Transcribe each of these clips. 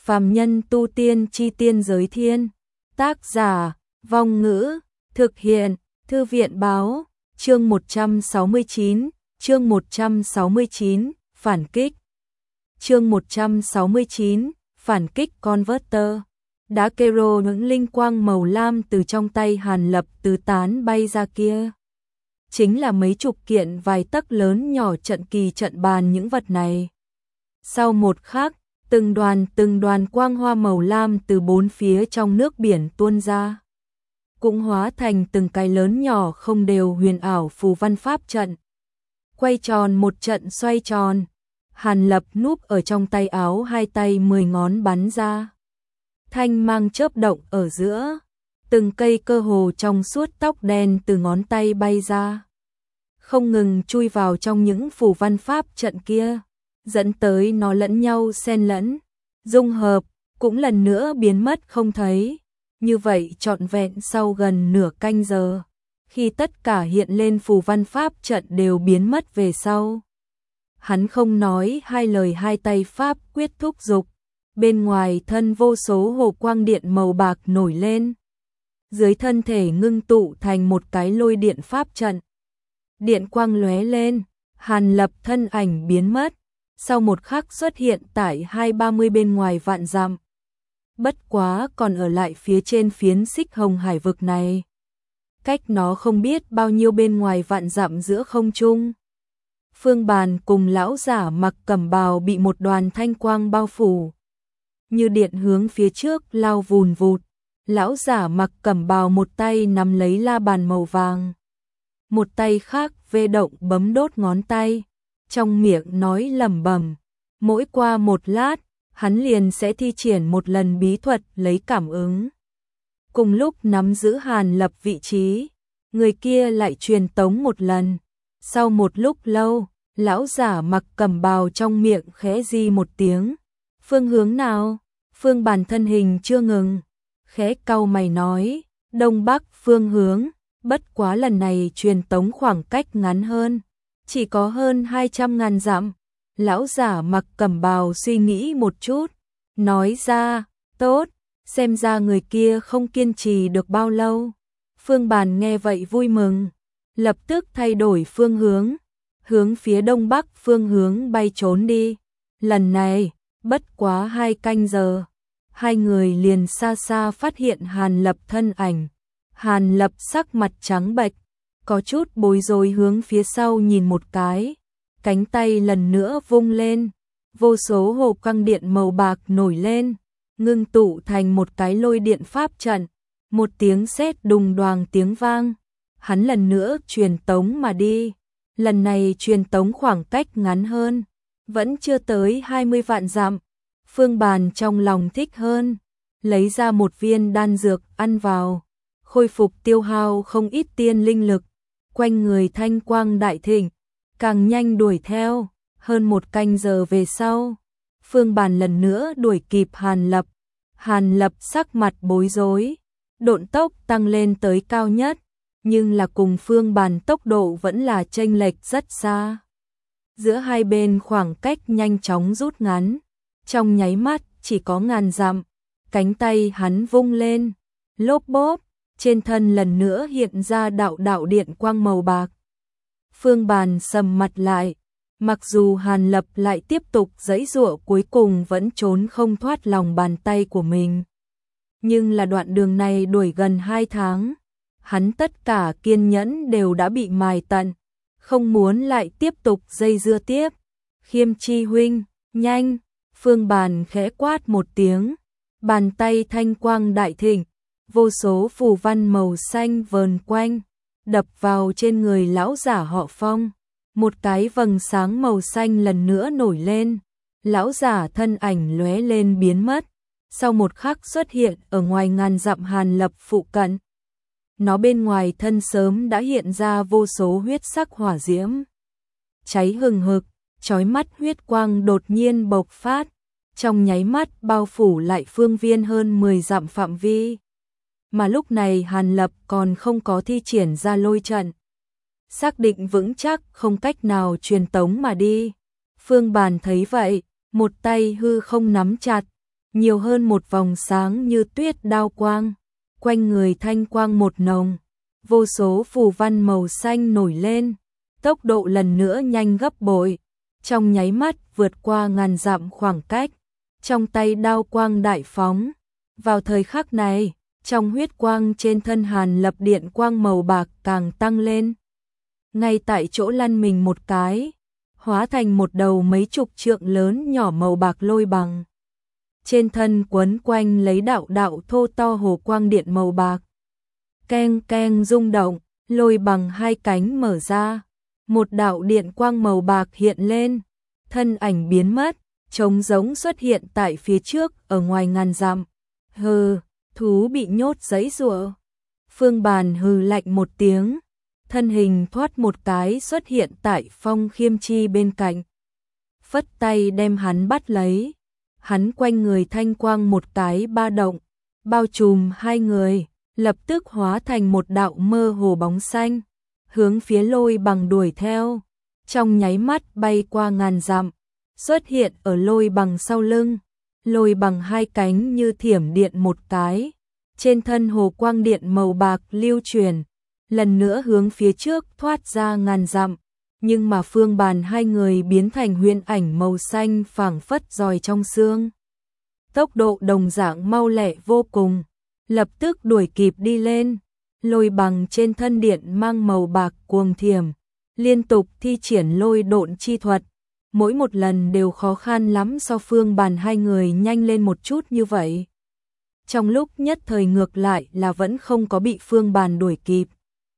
Phàm nhân tu tiên chi tiên giới thiên. Tác giả, Vong Ngữ, thực hiện, Thư viện báo, chương 169, chương 169, phản kích. Chương 169, phản kích Converter. Đá kero những linh quang màu lam từ trong tay Hàn Lập tứ tán bay ra kia. Chính là mấy chục kiện vài tấc lớn nhỏ trận kỳ trận bàn những vật này. Sau một khắc, từng đoàn quang hoa màu lam từ bốn phía trong nước biển tuôn ra. Cũng hóa thành từng cái lớn nhỏ không đều huyền ảo phù văn pháp trận. Quay tròn một trận xoay tròn. Hàn Lập núp ở trong tay áo, hai tay 10 ngón bắn ra. Thanh mang chớp động ở giữa. Từng cây cơ hồ trong suốt tóc đen từ ngón tay bay ra. Không ngừng chui vào trong những phù văn pháp trận kia. Dẫn tới nó lẫn nhau xen lẫn. Dung hợp, cũng lần nữa biến mất không thấy. Như vậy trọn vẹn sau gần nửa canh giờ. Khi tất cả hiện lên phù văn pháp trận đều biến mất về sau. Hắn không nói hai lời, hai tay pháp quyết thúc dục. Bên ngoài thân vô số hồ quang điện màu bạc nổi lên. Dưới thân thể ngưng tụ thành một cái lôi điện pháp trận. Điện quang lóe lên, Hàn Lập thân ảnh biến mất. Sau một khắc xuất hiện tại 2-30 bên ngoài vạn dặm. Bất quá còn ở lại phía trên phiến xích hồng hải vực này. Cách nó không biết bao nhiêu bên ngoài vạn dặm giữa không trung. Phương Bàn cùng lão giả mặc cẩm bào bị một đoàn thanh quang bao phủ. Như điện hướng phía trước lao vùn vụt. Lão giả mặc cẩm bào một tay nắm lấy la bàn màu vàng. Một tay khác vê động bấm đốt ngón tay. Trong miệng nói lẩm bẩm. Mỗi qua một lát, hắn liền sẽ thi triển một lần bí thuật lấy cảm ứng. Cùng lúc nắm giữ Hàn Lập vị trí, người kia lại truyền tống một lần. Sau một lúc lâu, lão giả mặc cẩm bào trong miệng khẽ di một tiếng. Phương hướng nào? Phương Bàn thân hình chưa ngừng. Khẽ cau mày nói, đông bắc phương hướng, bất quá lần này truyền tống khoảng cách ngắn hơn. Chỉ có hơn 200.000 dặm. Lão giả mặc cẩm bào suy nghĩ một chút. Nói ra, tốt, xem ra người kia không kiên trì được bao lâu. Phương Bàn nghe vậy vui mừng. Lập tức thay đổi phương hướng. Hướng phía đông bắc phương hướng bay trốn đi. Lần này, bất quá 2 canh giờ. Hai người liền xa xa phát hiện Hàn Lập thân ảnh. Hàn Lập sắc mặt trắng bệch. Có chút bối rối hướng phía sau nhìn một cái. Cánh tay lần nữa vung lên. Vô số hồ quang điện màu bạc nổi lên. Ngưng tụ thành một cái lôi điện pháp trận. Một tiếng sét đùng đoàng tiếng vang. Hắn lần nữa truyền tống mà đi. Lần này truyền tống khoảng cách ngắn hơn. Vẫn chưa tới 20 vạn dặm. Phương Bàn trong lòng thích hơn. Lấy ra một viên đan dược ăn vào. Khôi phục tiêu hao không ít tiên linh lực. Quanh người thanh quang đại thịnh. Càng nhanh đuổi theo. Hơn 1 canh giờ về sau. Phương Bàn lần nữa đuổi kịp Hàn Lập. Hàn Lập sắc mặt bối rối. Độn tốc tăng lên tới cao nhất. Nhưng là cùng Phương Bàn tốc độ vẫn là chênh lệch rất xa. Giữa hai bên khoảng cách nhanh chóng rút ngắn. Trong nháy mắt chỉ có ngàn dặm. Cánh tay hắn vung lên. Lốp bốp. Trên thân lần nữa hiện ra đạo điện quang màu bạc. Phương Bàn sầm mặt lại. Mặc dù Hàn Lập lại tiếp tục giãy giụa, cuối cùng vẫn trốn không thoát lòng bàn tay của mình. Nhưng là đoạn đường này đuổi gần 2 tháng. Hắn tất cả kiên nhẫn đều đã bị mài tận. Không muốn lại tiếp tục dây dưa tiếp. Khiêm Chi huynh, nhanh. Phương Bàn khẽ quát một tiếng. Bàn tay thanh quang đại thịnh. Vô số phù văn màu xanh vờn quanh. Đập vào trên người lão giả họ Phong. Một cái vầng sáng màu xanh lần nữa nổi lên. Lão giả thân ảnh lóe lên biến mất. Sau một khắc xuất hiện ở ngoài ngàn dặm Hàn Lập phụ cận. Nó bên ngoài thân sớm đã hiện ra vô số huyết sắc hỏa diễm. Cháy hừng hực, chói mắt huyết quang đột nhiên bộc phát. Trong nháy mắt bao phủ lại phương viên hơn 10 dặm phạm vi. Mà lúc này Hàn Lập còn không có thi triển ra lôi trận. Xác định vững chắc không cách nào truyền tống mà đi. Phương Bàn thấy vậy, một tay hư không nắm chặt. nhiều hơn một vòng sáng như tuyết đao quang, quanh người thanh quang một nồng, vô số phù văn màu xanh nổi lên, tốc độ lần nữa nhanh gấp bội, trong nháy mắt vượt qua ngàn dặm khoảng cách, trong tay đao quang đại phóng. Vào thời khắc này, trong huyết quang trên thân Hàn Lập điện quang màu bạc càng tăng lên. Ngay tại chỗ lăn mình một cái, hóa thành một đầu mấy chục trượng lớn nhỏ màu bạc lôi bằng. Trên thân quấn quanh lấy đạo đạo thô to hồ quang điện màu bạc. Keng keng rung động, lôi bằng hai cánh mở ra. Một đạo điện quang màu bạc hiện lên, thân ảnh biến mất, trống rỗng xuất hiện tại phía trước ở ngoài ngàn dặm. Hừ, thú bị nhốt giãy giụa. Phương Bàn hừ lạnh một tiếng, thân hình thoát một cái xuất hiện tại Phong Khiêm Chi bên cạnh. Phất tay đem hắn bắt lấy, hắn quanh người thanh quang một cái ba động, bao trùm hai người, lập tức hóa thành một đạo mơ hồ bóng xanh, hướng phía lôi bằng đuổi theo, trong nháy mắt bay qua ngàn dặm, xuất hiện ở lôi bằng sau lưng, lôi bằng hai cánh như thiểm điện một cái, trên thân hồ quang điện màu bạc lưu chuyển, lần nữa hướng phía trước thoát ra ngàn dặm, nhưng mà Phương Bàn hai người biến thành huyễn ảnh màu xanh phảng phất giòi trong xương. Tốc độ đồng dạng mau lẹ vô cùng, lập tức đuổi kịp đi lên, lôi bằng trên thân điện mang màu bạc cuồng thiểm, liên tục thi triển lôi độn chi thuật, mỗi một lần đều khó khăn lắm so Phương Bàn hai người nhanh lên một chút như vậy. Trong lúc nhất thời ngược lại là vẫn không có bị Phương Bàn đuổi kịp.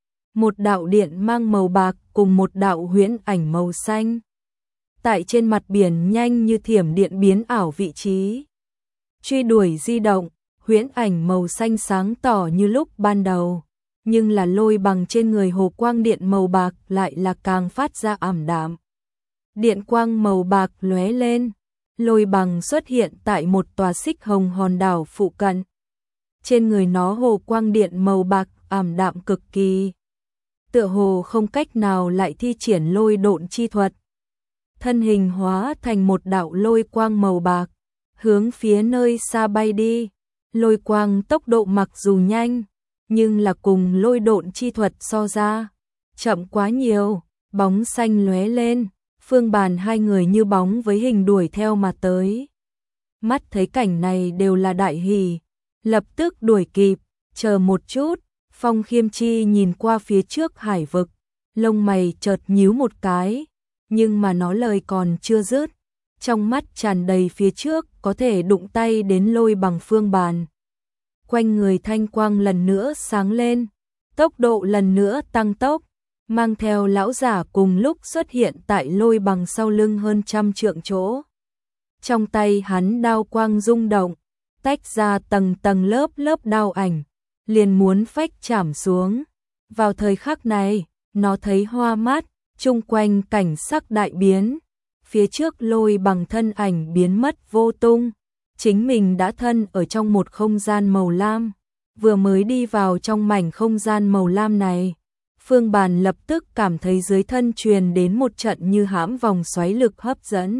Một đạo điện mang màu bạc cùng một đạo huyễn ảnh màu xanh. Tại trên mặt biển nhanh như thiểm điện biến ảo vị trí. Truy đuổi di động, huyễn ảnh màu xanh sáng tỏ như lúc ban đầu. Nhưng là lôi bằng trên người hồ quang điện màu bạc lại là càng phát ra ảm đạm. Điện quang màu bạc lóe lên, lôi bằng xuất hiện tại một tòa xích hồng hòn đảo phụ cận. Trên người nó hồ quang điện màu bạc ảm đạm cực kỳ. Tựa hồ không cách nào lại thi triển lôi độn chi thuật. Thân hình hóa thành một đạo lôi quang màu bạc, hướng phía nơi xa bay đi. Lôi quang tốc độ mặc dù nhanh, nhưng là cùng lôi độn chi thuật so ra, chậm quá nhiều, bóng xanh lóe lên, Phương Bàn hai người như bóng với hình đuổi theo mà tới. Mắt thấy cảnh này đều là đại hỉ, lập tức đuổi kịp, chờ một chút. Phong Khiêm Chi nhìn qua phía trước hải vực, lông mày chợt nhíu một cái, nhưng mà nó lời còn chưa dứt, trong mắt tràn đầy phía trước có thể đụng tay đến lôi bằng Phương Bàn. Quanh người thanh quang lần nữa sáng lên, tốc độ lần nữa tăng tốc, mang theo lão giả cùng lúc xuất hiện tại lôi bằng sau lưng hơn 100 trượng chỗ. Trong tay hắn đao quang rung động, tách ra tầng tầng lớp lớp đao ảnh, liền muốn phách chảm xuống. Vào thời khắc này, nó thấy hoa mắt, chung quanh cảnh sắc đại biến, phía trước lôi bằng thân ảnh biến mất vô tung, chính mình đã thân ở trong một không gian màu lam, vừa mới đi vào trong mảnh không gian màu lam này. Phương Bàn lập tức cảm thấy dưới thân truyền đến một trận như hãm vòng xoáy lực hấp dẫn.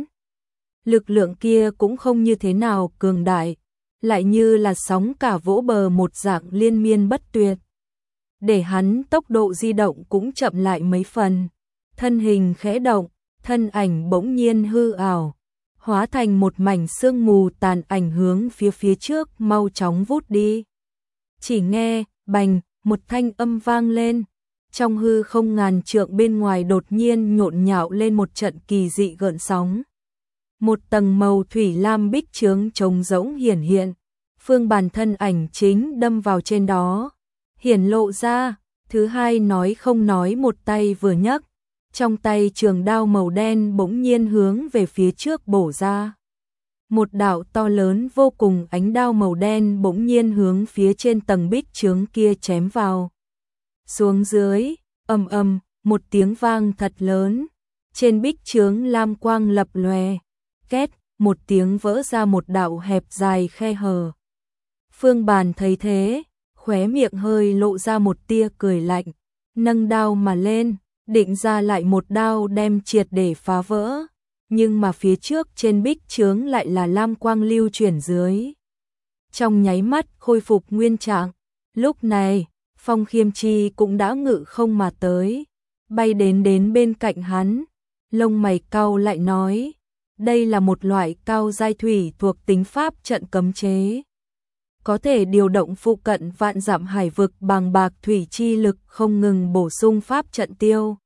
Lực lượng kia cũng không như thế nào cường đại, lại như là sóng cả vỗ bờ một dạng liên miên bất tuyệt. Để hắn tốc độ di động cũng chậm lại mấy phần, thân hình khẽ động, thân ảnh bỗng nhiên hư ảo, hóa thành một mảnh sương mù tàn ảnh hướng phía trước mau chóng vút đi. Chỉ nghe, bành, một thanh âm vang lên, trong hư không ngàn trượng bên ngoài đột nhiên nhộn nhạo lên một trận kỳ dị gợn sóng. Một tầng màu thủy lam bích chướng trống rỗng hiển hiện, Phương Bàn thân ảnh chính đâm vào trên đó, hiển lộ ra, thứ hai nói không nói một tay vừa nhấc, trong tay trường đao màu đen bỗng nhiên hướng về phía trước bổ ra. Một đạo to lớn vô cùng ánh đao màu đen bỗng nhiên hướng phía trên tầng bích chướng kia chém vào. Xuống dưới, ầm ầm, một tiếng vang thật lớn, trên bích chướng lam quang lập lòe, két, một tiếng vỡ ra một đạo hẹp dài khe hở. Phương Bàn thấy thế, khóe miệng hơi lộ ra một tia cười lạnh, nâng đao mà lên, định ra lại một đao đem triệt để phá vỡ. nhưng mà phía trước trên bích chướng lại là lam quang lưu chuyển dưới. Trong nháy mắt khôi phục nguyên trạng, lúc này, Phong Khiêm Chi cũng đã ngự không mà tới, bay đến bên cạnh hắn, lông mày cau lại nói, đây là một loại cao giai thủy thuộc tính pháp trận cấm chế. Có thể điều động phụ cận vạn dặm hải vực bằng bạc thủy chi lực không ngừng bổ sung pháp trận tiêu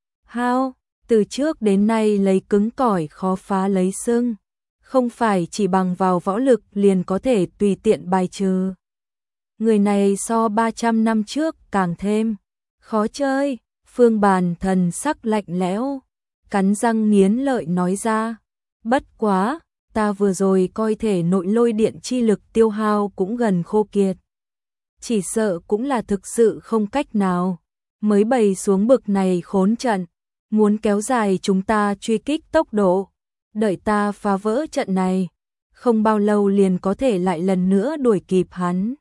hao, từ trước đến nay lấy cứng cỏi khó phá lấy xương, không phải chỉ bằng vào võ lực liền có thể tùy tiện bài trừ. Người này so 300 năm trước càng thêm khó chơi. Phương Bàn thần sắc lạnh lẽo, cắn răng nghiến lợi nói ra, bất quá, ta vừa rồi coi thể nội lôi điện chi lực tiêu hao cũng gần khô kiệt. Chỉ sợ cũng là thực sự không cách nào, mới bày xuống bực này khốn trận, muốn kéo dài chúng ta truy kích tốc độ, đợi ta phá vỡ trận này, không bao lâu liền có thể lại lần nữa đuổi kịp hắn.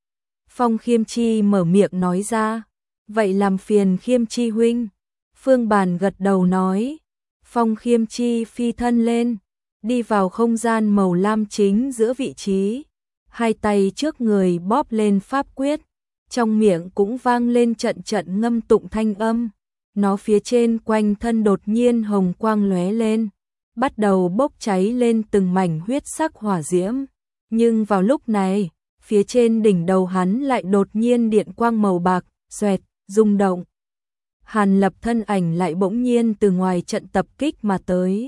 Phong Khiêm Chi mở miệng nói ra, vậy làm phiền Khiêm Chi huynh. Phương Bàn gật đầu nói, Phong Khiêm Chi phi thân lên, đi vào không gian màu lam chính giữa vị trí, hai tay trước người bóp lên pháp quyết, trong miệng cũng vang lên trận trận ngâm tụng thanh âm, nó phía trên quanh thân đột nhiên hồng quang lóe lên, bắt đầu bốc cháy lên từng mảnh huyết sắc hỏa diễm, nhưng vào lúc này, phía trên đỉnh đầu hắn lại đột nhiên điện quang màu bạc, xoẹt, rung động. Hàn Lập thân ảnh lại bỗng nhiên từ ngoài trận tập kích mà tới.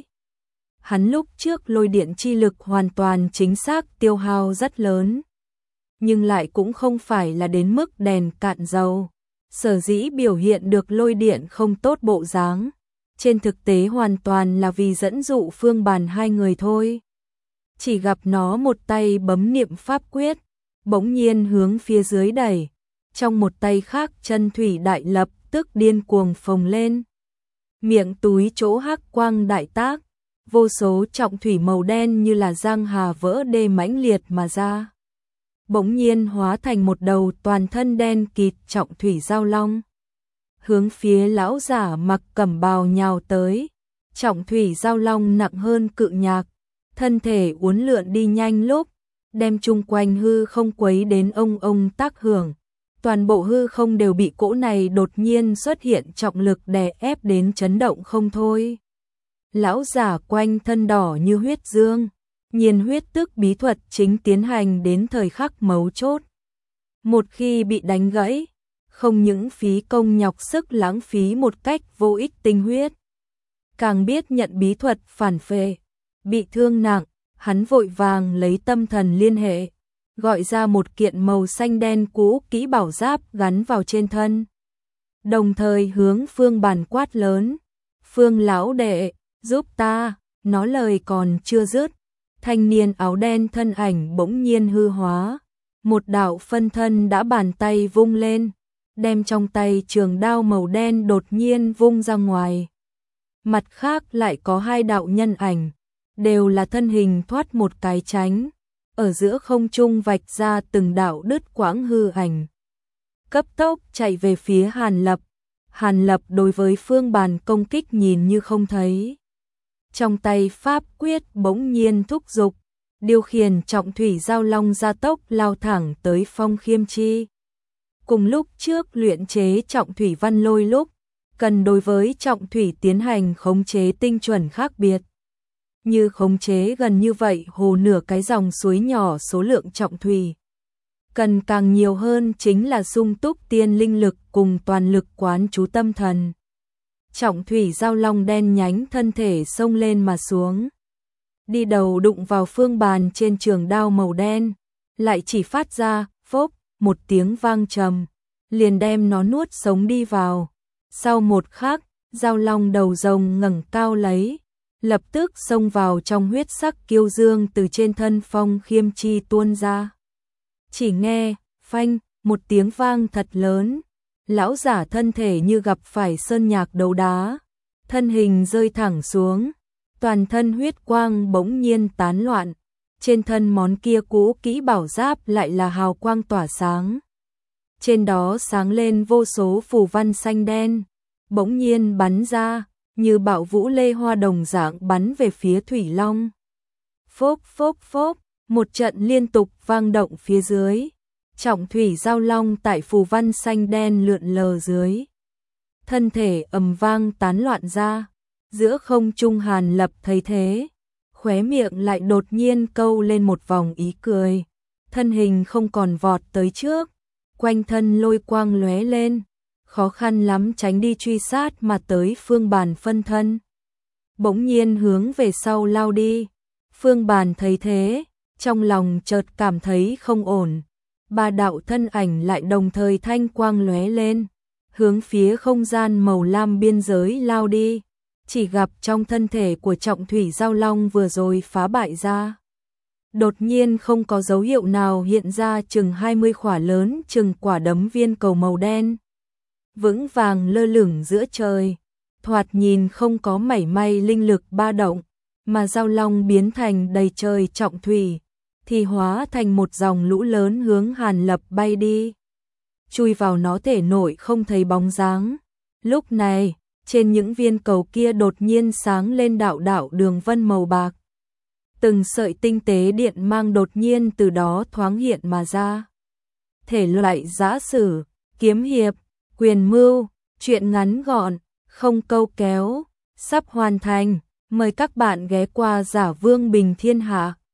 Hắn lúc trước lôi điện chi lực hoàn toàn chính xác tiêu hao rất lớn, nhưng lại cũng không phải là đến mức đèn cạn dầu. Sở dĩ biểu hiện được lôi điện không tốt bộ dáng, trên thực tế hoàn toàn là vì dẫn dụ Phương Bàn hai người thôi. Chỉ gặp nó một tay bấm niệm pháp quyết, bỗng nhiên hướng phía dưới đẩy, trong một tay khác chân thủy đại lập tức điên cuồng phồng lên. Miệng túi chỗ hắc quang đại tác, vô số trọng thủy màu đen như là giang hà vỡ đê mãnh liệt mà ra. Bỗng nhiên hóa thành một đầu toàn thân đen kịt trọng thủy giao long. Hướng phía lão giả mặc cẩm bào nhào tới, trọng thủy giao long nặng hơn cự nhạc, thân thể uốn lượn đi nhanh lúc, đem chung quanh hư không quấy đến ông tác hưởng. Toàn bộ hư không đều bị cỗ này đột nhiên xuất hiện trọng lực đè ép đến chấn động không thôi. Lão giả quanh thân đỏ như huyết dương, nhiên huyết tức bí thuật chính tiến hành đến thời khắc mấu chốt. Một khi bị đánh gãy, không những phí công nhọc sức lãng phí một cách vô ích tinh huyết, càng biết nhận bí thuật phản phệ, bị thương nặng, hắn vội vàng lấy tâm thần liên hệ, gọi ra một kiện màu xanh đen cũ kỹ bảo giáp gắn vào trên thân. Đồng thời hướng Phương Bàn quát lớn, Phương lão đệ, giúp ta, nó lời còn chưa dứt. Thanh niên áo đen thân ảnh bỗng nhiên hư hóa, một đạo phân thân đã bàn tay vung lên, đem trong tay trường đao màu đen đột nhiên vung ra ngoài. Mặt khác lại có hai đạo nhân ảnh, đều là thân hình thoát một cái tránh, ở giữa không trung vạch ra từng đạo đứt quãng hư ảnh. Cấp tốc chạy về phía Hàn Lập. Hàn Lập đối với Phương Bàn công kích nhìn như không thấy. Trong tay pháp quyết bỗng nhiên thúc giục, điều khiển trọng thủy giao long gia tốc lao thẳng tới Phong Khiêm Chi. Cùng lúc trước luyện chế trọng thủy văn lôi lúc, cần đối với trọng thủy tiến hành khống chế tinh chuẩn khác biệt. Như khống chế gần như vậy hồ nửa cái dòng suối nhỏ số lượng trọng thủy. Cần càng nhiều hơn chính là sung túc tiên linh lực cùng toàn lực quán chú tâm thần. Trọng thủy giao long đen nhánh thân thể xông lên mà xuống. Đi đầu đụng vào Phương Bàn trên trường đao màu đen, lại chỉ phát ra, phốc, một tiếng vang trầm, liền đem nó nuốt sống đi vào. Sau một khắc, giao long đầu rồng ngẩng cao lấy, lập tức xông vào trong huyết sắc kiêu dương từ trên thân Phong Khiêm Chi tuôn ra. Chỉ nghe, phanh, một tiếng vang thật lớn, lão giả thân thể như gặp phải sơn nhạc đấu đá, thân hình rơi thẳng xuống, toàn thân huyết quang bỗng nhiên tán loạn, trên thân món kia cũ kỹ bảo giáp lại là hào quang tỏa sáng. Trên đó sáng lên vô số phù văn xanh đen, bỗng nhiên bắn ra, như bạo vũ lê hoa đồng dạng bắn về phía Thủy Long. Phốp phốp phốp, một trận liên tục vang động phía dưới. Trọng thủy giao long tại phù văn xanh đen lượn lờ dưới. Thân thể ầm vang tán loạn ra, giữa không trung Hàn Lập thấy thế, khóe miệng lại đột nhiên câu lên một vòng ý cười. Thân hình không còn vọt tới trước, quanh thân lôi quang lóe lên, khó khăn lắm tránh đi truy sát mà tới Phương Bàn phân thân. Bỗng nhiên hướng về sau lao đi. Phương Bàn thấy thế, trong lòng chợt cảm thấy không ổn. Ba đạo thân ảnh lại đồng thời thanh quang lóe lên, hướng phía không gian màu lam biên giới lao đi. Chỉ gặp trong thân thể của Trọng thủy giao long vừa rồi phá bại ra, đột nhiên không có dấu hiệu nào hiện ra chừng 20 khỏa lớn chừng quả đấm viên cầu màu đen, vững vàng lơ lửng giữa trời, thoạt nhìn không có mảy may linh lực ba động, mà giao long biến thành đầy trời trọng thủy, thì hóa thành một dòng lũ lớn hướng Hàn Lập bay đi. Chui vào nó thể nội không thấy bóng dáng. Lúc này, trên những viên cầu kia đột nhiên sáng lên đạo đạo đường vân màu bạc. Từng sợi tinh tế điện mang đột nhiên từ đó thoáng hiện mà ra. Thể loại giã sử, kiếm hiệp, quyền mưu, truyện ngắn gọn, không câu kéo, sắp hoàn thành. Mời các bạn ghé qua Giả Vương Bình Thiên Hạ.